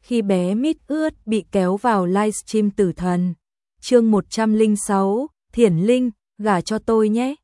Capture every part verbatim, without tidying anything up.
khi bé mít ướt bị kéo vào livestream tử thần. Chương một trăm lẻ sáu, Thiển Linh, gả cho tôi nhé.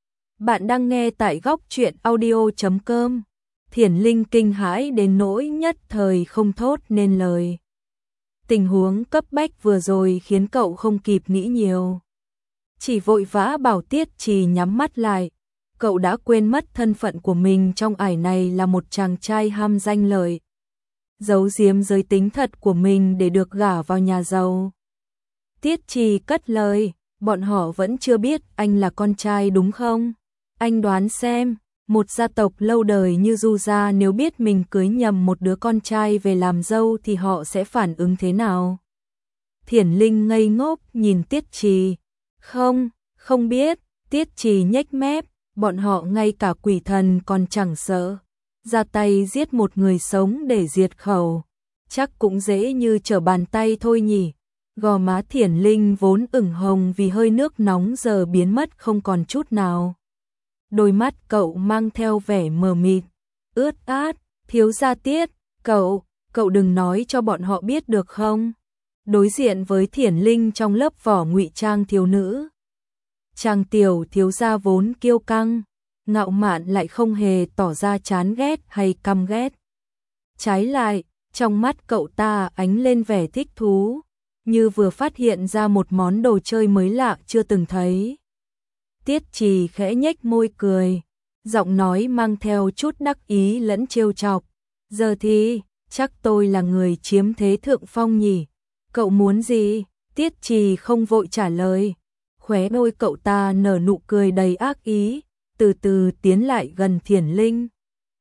Bạn đang nghe tại góc truyện audio chấm com. Thiển Linh kinh hãi đến nỗi nhất thời không thốt nên lời. Tình huống cấp bách vừa rồi khiến cậu không kịp nghĩ nhiều. Chỉ vội vã bảo Tiết Trì nhắm mắt lại. Cậu đã quên mất thân phận của mình trong ải này là một chàng trai ham danh lợi, giấu giếm giới tính thật của mình để được gả vào nhà giàu. Tiết Trì cất lời, bọn họ vẫn chưa biết anh là con trai đúng không? Anh đoán xem, một gia tộc lâu đời như Du gia nếu biết mình cưới nhầm một đứa con trai về làm dâu thì họ sẽ phản ứng thế nào? Thiển Linh ngây ngốc nhìn Tiết Trì. Không, không biết. Tiết Trì nhếch mép, bọn họ ngay cả quỷ thần còn chẳng sợ. Ra tay giết một người sống để diệt khẩu, chắc cũng dễ như trở bàn tay thôi nhỉ. Gò má Thiển Linh vốn ửng hồng vì hơi nước nóng giờ biến mất không còn chút nào. Đôi mắt cậu mang theo vẻ mờ mịt, ướt át. Thiếu gia Tiết, cậu, cậu đừng nói cho bọn họ biết được không? Đối diện với Thiển Linh trong lớp vỏ ngụy trang thiếu nữ, chàng tiểu thiếu gia vốn kiêu căng, ngạo mạn lại không hề tỏ ra chán ghét hay căm ghét. Trái lại, trong mắt cậu ta ánh lên vẻ thích thú, như vừa phát hiện ra một món đồ chơi mới lạ chưa từng thấy. Tiết Trì khẽ nhếch môi cười, giọng nói mang theo chút đắc ý lẫn trêu chọc. Giờ thì, chắc tôi là người chiếm thế thượng phong nhỉ? Cậu muốn gì? Tiết Trì không vội trả lời. Khóe môi cậu ta nở nụ cười đầy ác ý, từ từ tiến lại gần Thiển Linh.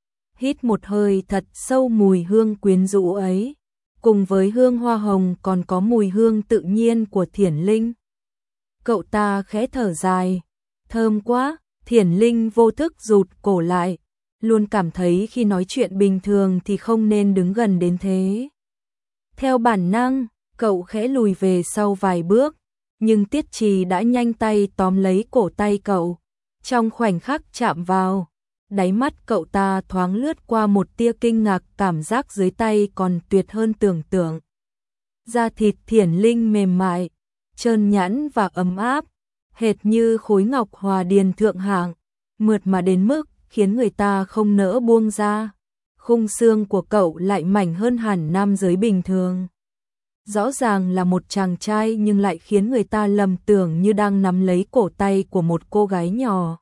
Hít một hơi thật sâu mùi hương quyến rũ ấy, cùng với hương hoa hồng còn có mùi hương tự nhiên của Thiển Linh. Cậu ta khẽ thở dài, thơm quá. Thiển Linh vô thức rụt cổ lại, luôn cảm thấy khi nói chuyện bình thường thì không nên đứng gần đến thế. Theo bản năng, cậu khẽ lùi về sau vài bước, nhưng Tiết Trì đã nhanh tay tóm lấy cổ tay cậu. Trong khoảnh khắc chạm vào, đáy mắt cậu ta thoáng lướt qua một tia kinh ngạc, cảm giác dưới tay còn tuyệt hơn tưởng tượng. Da thịt Thiển Linh mềm mại, trơn nhẵn và ấm áp, hệt như khối ngọc hòa điền thượng hạng, mượt mà đến mức khiến người ta không nỡ buông ra. Khung xương của cậu lại mảnh hơn hẳn nam giới bình thường. Rõ ràng là một chàng trai nhưng lại khiến người ta lầm tưởng như đang nắm lấy cổ tay của một cô gái nhỏ.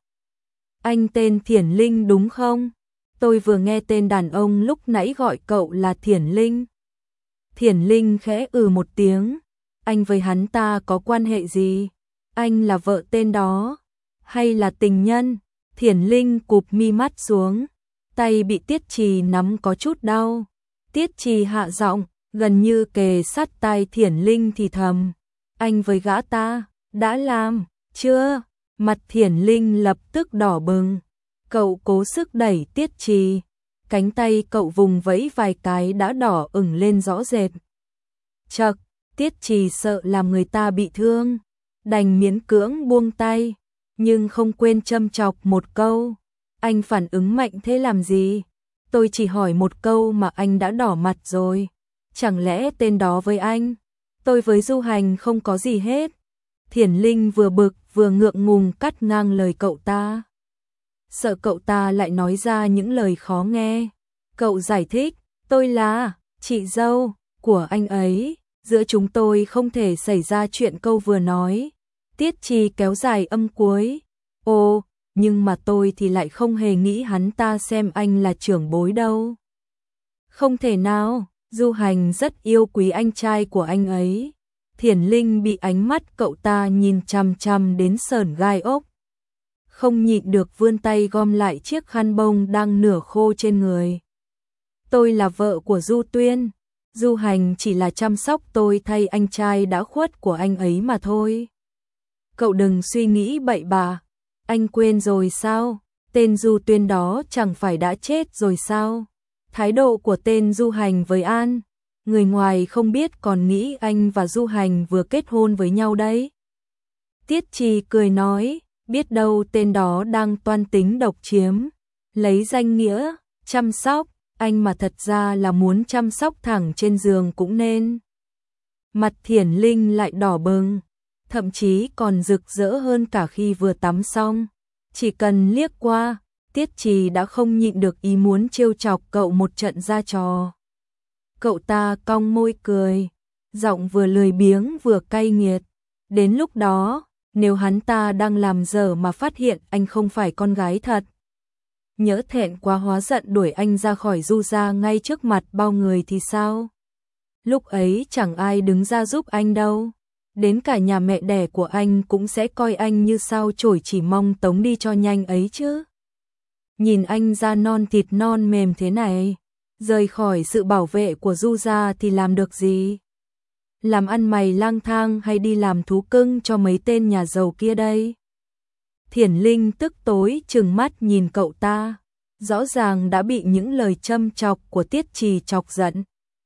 Anh tên Thiển Linh đúng không? Tôi vừa nghe tên đàn ông lúc nãy gọi cậu là Thiển Linh. Thiển Linh khẽ ừ một tiếng. Anh với hắn ta có quan hệ gì? Anh là vợ tên đó, hay là tình nhân? Thiển Linh cụp mi mắt xuống, tay bị Tiết Trì nắm có chút đau. Tiết Trì hạ giọng, gần như kề sát tai Thiển Linh thì thầm. Anh với gã ta, đã làm, chưa? Mặt Thiển Linh lập tức đỏ bừng. Cậu cố sức đẩy Tiết Trì, cánh tay cậu vùng vẫy vài cái đã đỏ ửng lên rõ rệt. Chậc, Tiết Trì sợ làm người ta bị thương, đành miễn cưỡng buông tay, nhưng không quên châm chọc một câu. Anh phản ứng mạnh thế làm gì? Tôi chỉ hỏi một câu mà anh đã đỏ mặt rồi. Chẳng lẽ tên đó với anh? Tôi với Du Hành không có gì hết. Thiển Linh vừa bực vừa ngượng ngùng cắt ngang lời cậu ta. Sợ cậu ta lại nói ra những lời khó nghe, cậu giải thích, tôi là chị dâu của anh ấy, giữa chúng tôi không thể xảy ra chuyện câu vừa nói. Tiết Trì kéo dài âm cuối. Ồ, nhưng mà tôi thì lại không hề nghĩ hắn ta xem anh là trưởng bối đâu. Không thể nào, Du Hành rất yêu quý anh trai của anh ấy. Thiển Linh bị ánh mắt cậu ta nhìn chằm chằm đến sởn gai ốc, không nhịn được vươn tay gom lại chiếc khăn bông đang nửa khô trên người. Tôi là vợ của Du Tuyên, Du Hành chỉ là chăm sóc tôi thay anh trai đã khuất của anh ấy mà thôi. Cậu đừng suy nghĩ bậy bạ, anh quên rồi sao? Tên Du Tuyên đó chẳng phải đã chết rồi sao? Thái độ của tên Du Hành với An, người ngoài không biết còn nghĩ anh và Du Hành vừa kết hôn với nhau đấy. Tiết Trì cười nói, biết đâu tên đó đang toan tính độc chiếm, lấy danh nghĩa chăm sóc anh mà thật ra là muốn chăm sóc thẳng trên giường cũng nên. Mặt Thiển Linh lại đỏ bừng, thậm chí còn rực rỡ hơn cả khi vừa tắm xong. Chỉ cần liếc qua, Tiết Trì đã không nhịn được ý muốn trêu chọc cậu một trận ra trò. Cậu ta cong môi cười, giọng vừa lười biếng vừa cay nghiệt. Đến lúc đó, nếu hắn ta đang làm dở mà phát hiện anh không phải con gái thật, nhỡ thẹn quá hóa giận đuổi anh ra khỏi Du gia ngay trước mặt bao người thì sao? Lúc ấy chẳng ai đứng ra giúp anh đâu. Đến cả nhà mẹ đẻ của anh cũng sẽ coi anh như sao chổi, chỉ mong tống đi cho nhanh ấy chứ. Nhìn anh da non thịt non mềm thế này, rời khỏi sự bảo vệ của Du gia thì làm được gì? Làm ăn mày lang thang hay đi làm thú cưng cho mấy tên nhà giàu kia đây? Thiển Linh tức tối trừng mắt nhìn cậu ta, rõ ràng đã bị những lời châm chọc của Tiết Trì chọc giận.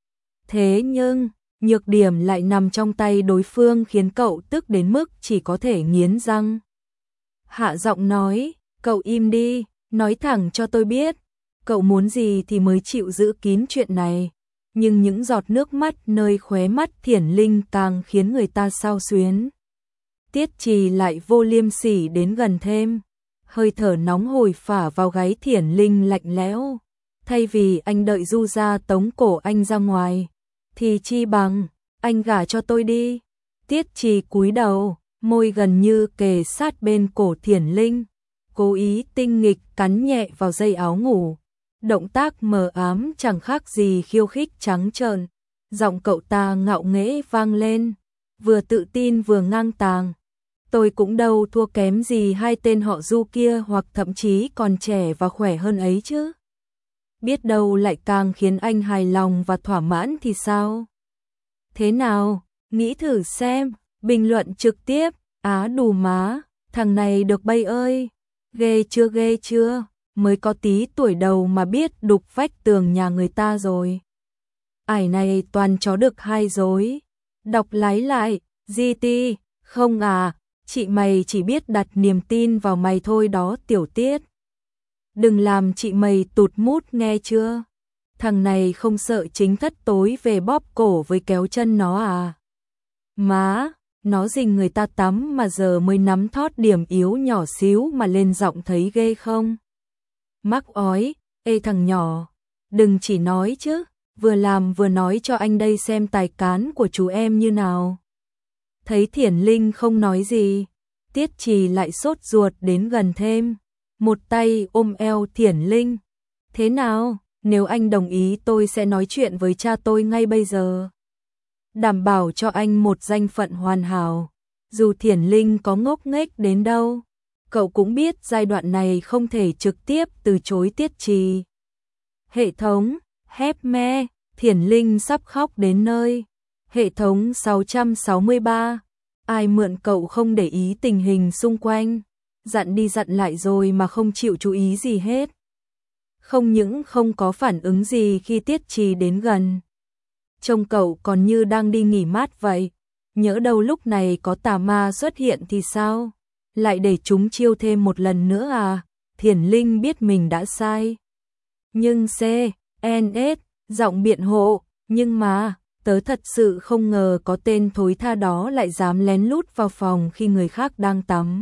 Thế nhưng, nhược điểm lại nằm trong tay đối phương khiến cậu tức đến mức chỉ có thể nghiến răng. Hạ giọng nói, cậu im đi, nói thẳng cho tôi biết, cậu muốn gì thì mới chịu giữ kín chuyện này. Nhưng những giọt nước mắt nơi khóe mắt Thiển Linh càng khiến người ta xao xuyến. Tiết Trì lại vô liêm sỉ đến gần thêm, hơi thở nóng hổi phả vào gáy Thiển Linh lạnh lẽo. Thay vì anh đợi Du gia tống cổ anh ra ngoài, thì chi bằng anh gả cho tôi đi. Tiết Trì cúi đầu, môi gần như kề sát bên cổ Thiển Linh, cố ý tinh nghịch cắn nhẹ vào dây áo ngủ. Động tác mờ ám chẳng khác gì khiêu khích trắng trợn. Giọng cậu ta ngạo nghễ vang lên, vừa tự tin vừa ngang tàng. Tôi cũng đâu thua kém gì hai tên họ Du kia, hoặc thậm chí còn trẻ và khỏe hơn ấy chứ. Biết đâu lại càng khiến anh hài lòng và thỏa mãn thì sao? Thế nào, nghĩ thử xem, bình luận trực tiếp, á đù má, thằng này được bay ơi, ghê chưa ghê chưa, mới có tí tuổi đầu mà biết đục vách tường nhà người ta rồi. Ải này toàn chó được hai dối. Đọc lái lại, giê tê, không à, chị mày chỉ biết đặt niềm tin vào mày thôi đó Tiểu Tiết. Đừng làm chị mày tụt mút nghe chưa? Thằng này không sợ chính thất tối về bóp cổ với kéo chân nó à? Má, nó rình người ta tắm mà giờ mới nắm thót điểm yếu nhỏ xíu mà lên giọng thấy ghê không? Mắc ói, ê thằng nhỏ, đừng chỉ nói chứ, vừa làm vừa nói cho anh đây xem tài cán của chú em như nào. Thấy Thiển Linh không nói gì, Tiết Trì lại sốt ruột đến gần thêm, một tay ôm eo Thiển Linh. Thế nào, nếu anh đồng ý tôi sẽ nói chuyện với cha tôi ngay bây giờ. Đảm bảo cho anh một danh phận hoàn hảo. Dù Thiển Linh có ngốc nghếch đến đâu, cậu cũng biết giai đoạn này không thể trực tiếp từ chối Tiết Trì. Hệ thống, hép me, Thiển Linh sắp khóc đến nơi. Hệ thống sáu trăm sáu mươi ba, ai mượn cậu không để ý tình hình xung quanh, dặn đi dặn lại rồi mà không chịu chú ý gì hết. Không những không có phản ứng gì khi Tiết Trì đến gần, trông cậu còn như đang đi nghỉ mát vậy. Nhỡ đâu lúc này có tà ma xuất hiện thì sao? Lại để chúng chiêu thêm một lần nữa à? Thiển Linh biết mình đã sai. Nhưng C, N, S, giọng biện hộ, nhưng mà, tớ thật sự không ngờ có tên thối tha đó lại dám lén lút vào phòng khi người khác đang tắm.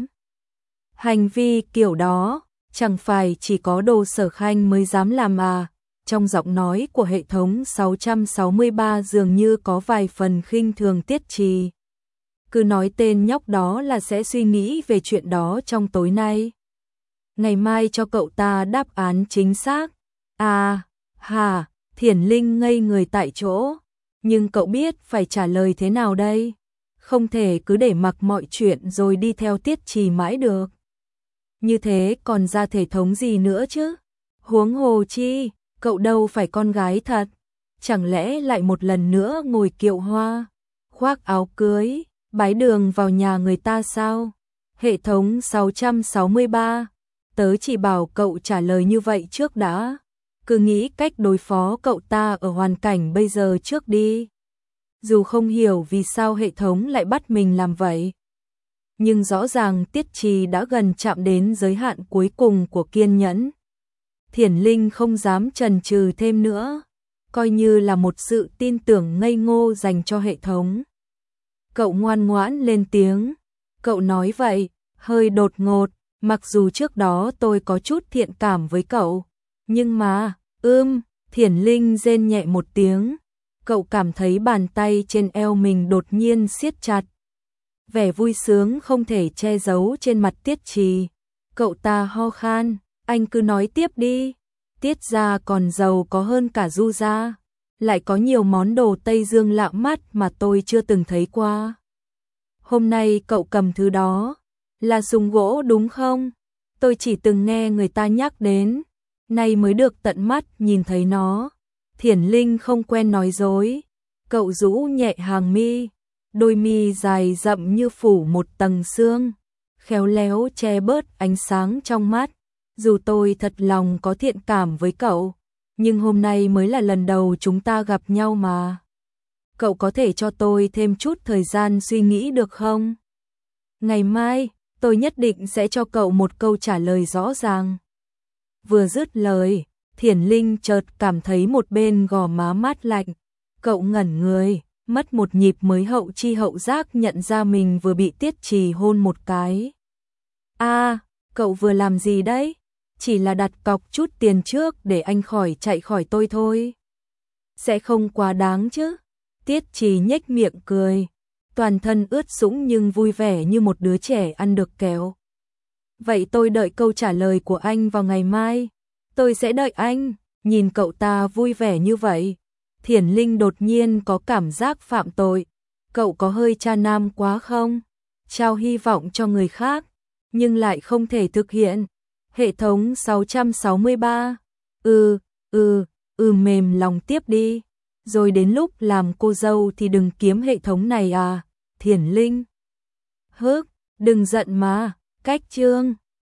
Hành vi kiểu đó, chẳng phải chỉ có Đồ Sở Khanh mới dám làm à? Trong giọng nói của hệ thống sáu trăm sáu mươi ba dường như có vài phần khinh thường Tiết Trì. Cứ nói tên nhóc đó là sẽ suy nghĩ về chuyện đó trong tối nay. Ngày mai cho cậu ta đáp án chính xác. À, hà, Thiển Linh ngây người tại chỗ. Nhưng cậu biết phải trả lời thế nào đây? Không thể cứ để mặc mọi chuyện rồi đi theo Tiết Trì mãi được. Như thế còn ra thể thống gì nữa chứ? Huống hồ chi, cậu đâu phải con gái thật. Chẳng lẽ lại một lần nữa ngồi kiệu hoa, khoác áo cưới, bái đường vào nhà người ta sao? Hệ thống sáu trăm sáu mươi ba, tớ chỉ bảo cậu trả lời như vậy trước đã. Cứ nghĩ cách đối phó cậu ta ở hoàn cảnh bây giờ trước đi. Dù không hiểu vì sao hệ thống lại bắt mình làm vậy, nhưng rõ ràng Tiết Trì đã gần chạm đến giới hạn cuối cùng của kiên nhẫn. Thiển Linh không dám chần chừ thêm nữa, coi như là một sự tin tưởng ngây ngô dành cho hệ thống. Cậu ngoan ngoãn lên tiếng, cậu nói vậy, hơi đột ngột, mặc dù trước đó tôi có chút thiện cảm với cậu, nhưng mà, ưm, Thiển Linh rên nhẹ một tiếng, cậu cảm thấy bàn tay trên eo mình đột nhiên siết chặt. Vẻ vui sướng không thể che giấu trên mặt Tiết Trì, cậu ta ho khan, anh cứ nói tiếp đi, Tiết gia còn giàu có hơn cả Du gia, lại có nhiều món đồ Tây Dương lạ mắt mà tôi chưa từng thấy qua. Hôm nay cậu cầm thứ đó, là súng gỗ đúng không? Tôi chỉ từng nghe người ta nhắc đến, nay mới được tận mắt nhìn thấy nó. Thiển Linh không quen nói dối, cậu rũ nhẹ hàng mi, đôi mi dài rậm như phủ một tầng sương, khéo léo che bớt ánh sáng trong mắt. Dù tôi thật lòng có thiện cảm với cậu, nhưng hôm nay mới là lần đầu chúng ta gặp nhau mà. Cậu có thể cho tôi thêm chút thời gian suy nghĩ được không? Ngày mai, tôi nhất định sẽ cho cậu một câu trả lời rõ ràng. Vừa dứt lời, Thiển Linh chợt cảm thấy một bên gò má mát lạnh. Cậu ngẩn người, mất một nhịp mới hậu chi hậu giác nhận ra mình vừa bị Tiết Trì hôn một cái. À, cậu vừa làm gì đấy? Chỉ là đặt cọc chút tiền trước để anh khỏi chạy khỏi tôi thôi. Sẽ không quá đáng chứ? Tiết Trì nhếch miệng cười, toàn thân ướt sũng nhưng vui vẻ như một đứa trẻ ăn được kẹo. Vậy tôi đợi câu trả lời của anh vào ngày mai. Tôi sẽ đợi anh. Nhìn cậu ta vui vẻ như vậy, Thiển Linh đột nhiên có cảm giác phạm tội. Cậu có hơi cha nam quá không? Trao hy vọng cho người khác, nhưng lại không thể thực hiện. Hệ thống sáu trăm sáu mươi ba. Ừ, ừ, ừ mềm lòng tiếp đi. Rồi đến lúc làm cô dâu thì đừng kiếm hệ thống này à, Thiển Linh. Hức, đừng giận mà, cách chương.